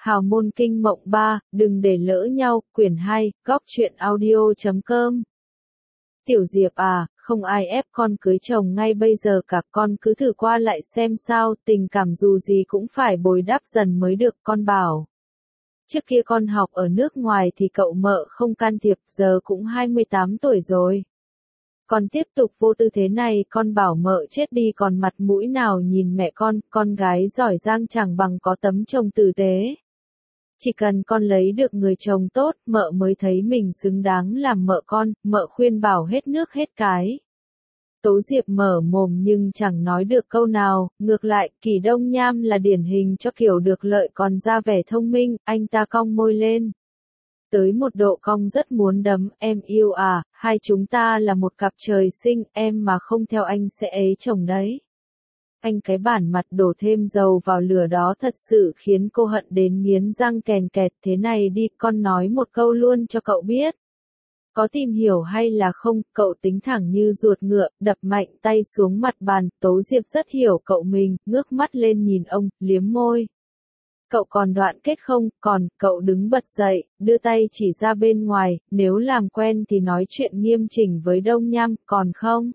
Hào môn kinh mộng 3, đừng để lỡ nhau, quyển 2, góc truyện audio.com. Tiểu Diệp à, không ai ép con cưới chồng ngay bây giờ cả, con cứ thử qua lại xem sao, tình cảm dù gì cũng phải bồi đắp dần mới được, con bảo. Trước kia con học ở nước ngoài thì cậu mợ không can thiệp, giờ cũng 28 tuổi rồi. Còn tiếp tục vô tư thế này, con bảo mợ chết đi còn mặt mũi nào nhìn mẹ con gái giỏi giang chẳng bằng có tấm chồng tử tế. Chỉ cần con lấy được người chồng tốt, mợ mới thấy mình xứng đáng làm mợ con, mợ khuyên bảo hết nước hết cái. Tố Diệp mở mồm nhưng chẳng nói được câu nào, ngược lại, Kỳ Đông Nham là điển hình cho kiểu được lợi còn ra vẻ thông minh, anh ta cong môi lên. Tới một độ cong rất muốn đấm, em yêu à, hai chúng ta là một cặp trời sinh, em mà không theo anh sẽ ế chồng đấy. Anh cái bản mặt đổ thêm dầu vào lửa đó thật sự khiến cô hận đến nghiến răng kèn kẹt. Thế này đi, con nói một câu luôn cho cậu biết. Có tìm hiểu hay là không, cậu tính thẳng như ruột ngựa, đập mạnh tay xuống mặt bàn. Tố Diệp rất hiểu cậu mình, ngước mắt lên nhìn ông, liếm môi. Cậu còn đoạn kết không, cậu đứng bật dậy, đưa tay chỉ ra bên ngoài, nếu làm quen thì nói chuyện nghiêm chỉnh với Đông Nham, còn không?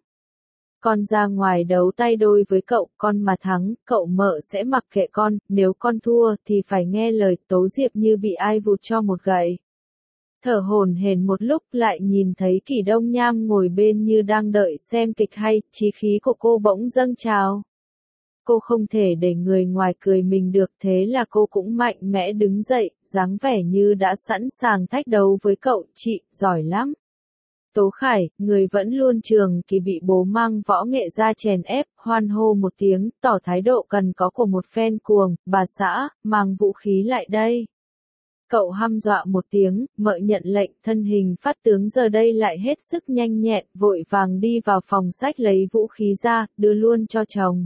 Con ra ngoài đấu tay đôi với cậu, con mà thắng, cậu mợ sẽ mặc kệ con, nếu con thua thì phải nghe lời. Tố Diệp như bị ai vụt cho một gậy. Thở hổn hển một lúc lại nhìn thấy Kỳ Đông Nham ngồi bên như đang đợi xem kịch hay, chí khí của cô bỗng dâng trào. Cô không thể để người ngoài cười mình được, thế là cô cũng mạnh mẽ đứng dậy, dáng vẻ như đã sẵn sàng thách đấu với cậu. Chị, giỏi lắm. Tố Khải, người vẫn luôn trường kỳ bị bố mang võ nghệ ra chèn ép, hoan hô một tiếng, tỏ thái độ cần có của một phen cuồng. Bà xã, mang vũ khí lại đây. Cậu hăm dọa một tiếng, mợ nhận lệnh, thân hình phát tướng giờ đây lại hết sức nhanh nhẹn, vội vàng đi vào phòng sách lấy vũ khí ra, đưa luôn cho chồng.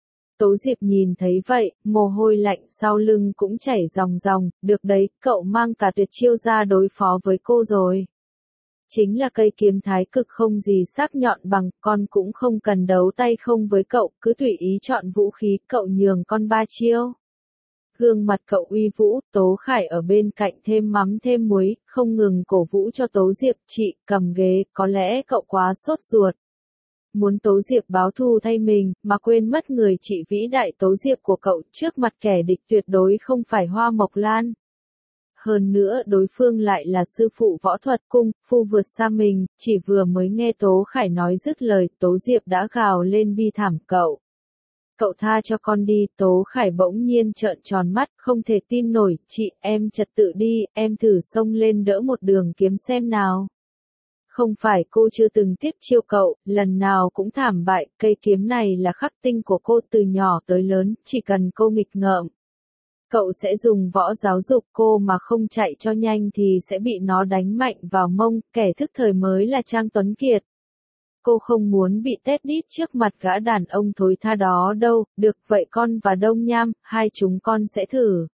Tố Diệp nhìn thấy vậy, mồ hôi lạnh sau lưng cũng chảy ròng ròng, được đấy, cậu mang cả tuyệt chiêu ra đối phó với cô rồi. Chính là cây kiếm thái cực không gì sắc nhọn bằng, con cũng không cần đấu tay không với cậu, cứ tùy ý chọn vũ khí, cậu nhường con 3 chiêu. Gương mặt cậu uy vũ, Tố Khải ở bên cạnh thêm mắm thêm muối, không ngừng cổ vũ cho Tố Diệp. Chị, cầm ghế, có lẽ cậu quá sốt ruột. Muốn Tố Diệp báo thù thay mình, mà quên mất người chị vĩ đại Tố Diệp của cậu, trước mặt kẻ địch tuyệt đối không phải Hoa Mộc Lan. Hơn nữa đối phương lại là sư phụ võ thuật cung phu vượt xa mình, chỉ vừa mới nghe Tố Khải nói dứt lời, Tố Diệp đã gào lên bi thảm. Cậu tha cho con đi. Tố Khải bỗng nhiên trợn tròn mắt, không thể tin nổi. Chị, em trật tự đi, em thử xông lên đỡ một đường kiếm xem nào. Không phải cô chưa từng tiếp chiêu cậu, lần nào cũng thảm bại, cây kiếm này là khắc tinh của cô từ nhỏ tới lớn, chỉ cần cô nghịch ngợm. Cậu sẽ dùng võ giáo dục cô, mà không chạy cho nhanh thì sẽ bị nó đánh mạnh vào mông, kẻ thức thời mới là Trang Tuấn Kiệt. Cô không muốn bị tét đít trước mặt gã đàn ông thối tha đó đâu. Được vậy, con và Đông Nham, hai chúng con sẽ thử.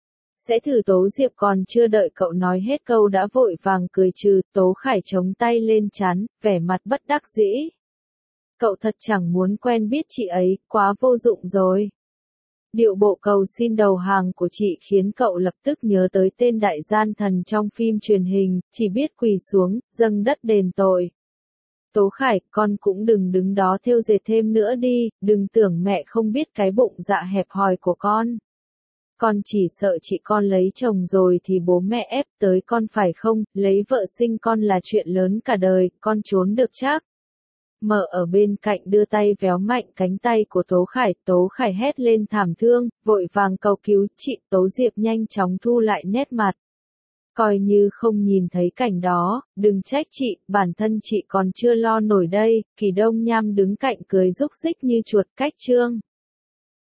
Tố Diệp còn chưa đợi cậu nói hết câu đã vội vàng cười trừ. Tố Khải chống tay lên trán, vẻ mặt bất đắc dĩ. Cậu thật chẳng muốn quen biết chị ấy, quá vô dụng rồi. Điệu bộ cầu xin đầu hàng của chị khiến cậu lập tức nhớ tới tên đại gian thần trong phim truyền hình, chỉ biết quỳ xuống, dâng đất đền tội. Tố Khải, con cũng đừng đứng đó thêu dệt thêm nữa đi, đừng tưởng mẹ không biết cái bụng dạ hẹp hòi của con. Con chỉ sợ chị con lấy chồng rồi thì bố mẹ ép tới con phải không, lấy vợ sinh con là chuyện lớn cả đời, con trốn được chắc. Mợ ở bên cạnh đưa tay véo mạnh cánh tay của Tố Khải hét lên thảm thương, vội vàng cầu cứu. Chị, Tố Diệp nhanh chóng thu lại nét mặt. Coi như không nhìn thấy cảnh đó, đừng trách chị, bản thân chị còn chưa lo nổi đây. Kỳ Đông Nham đứng cạnh cười rúc rích như chuột. Cách chương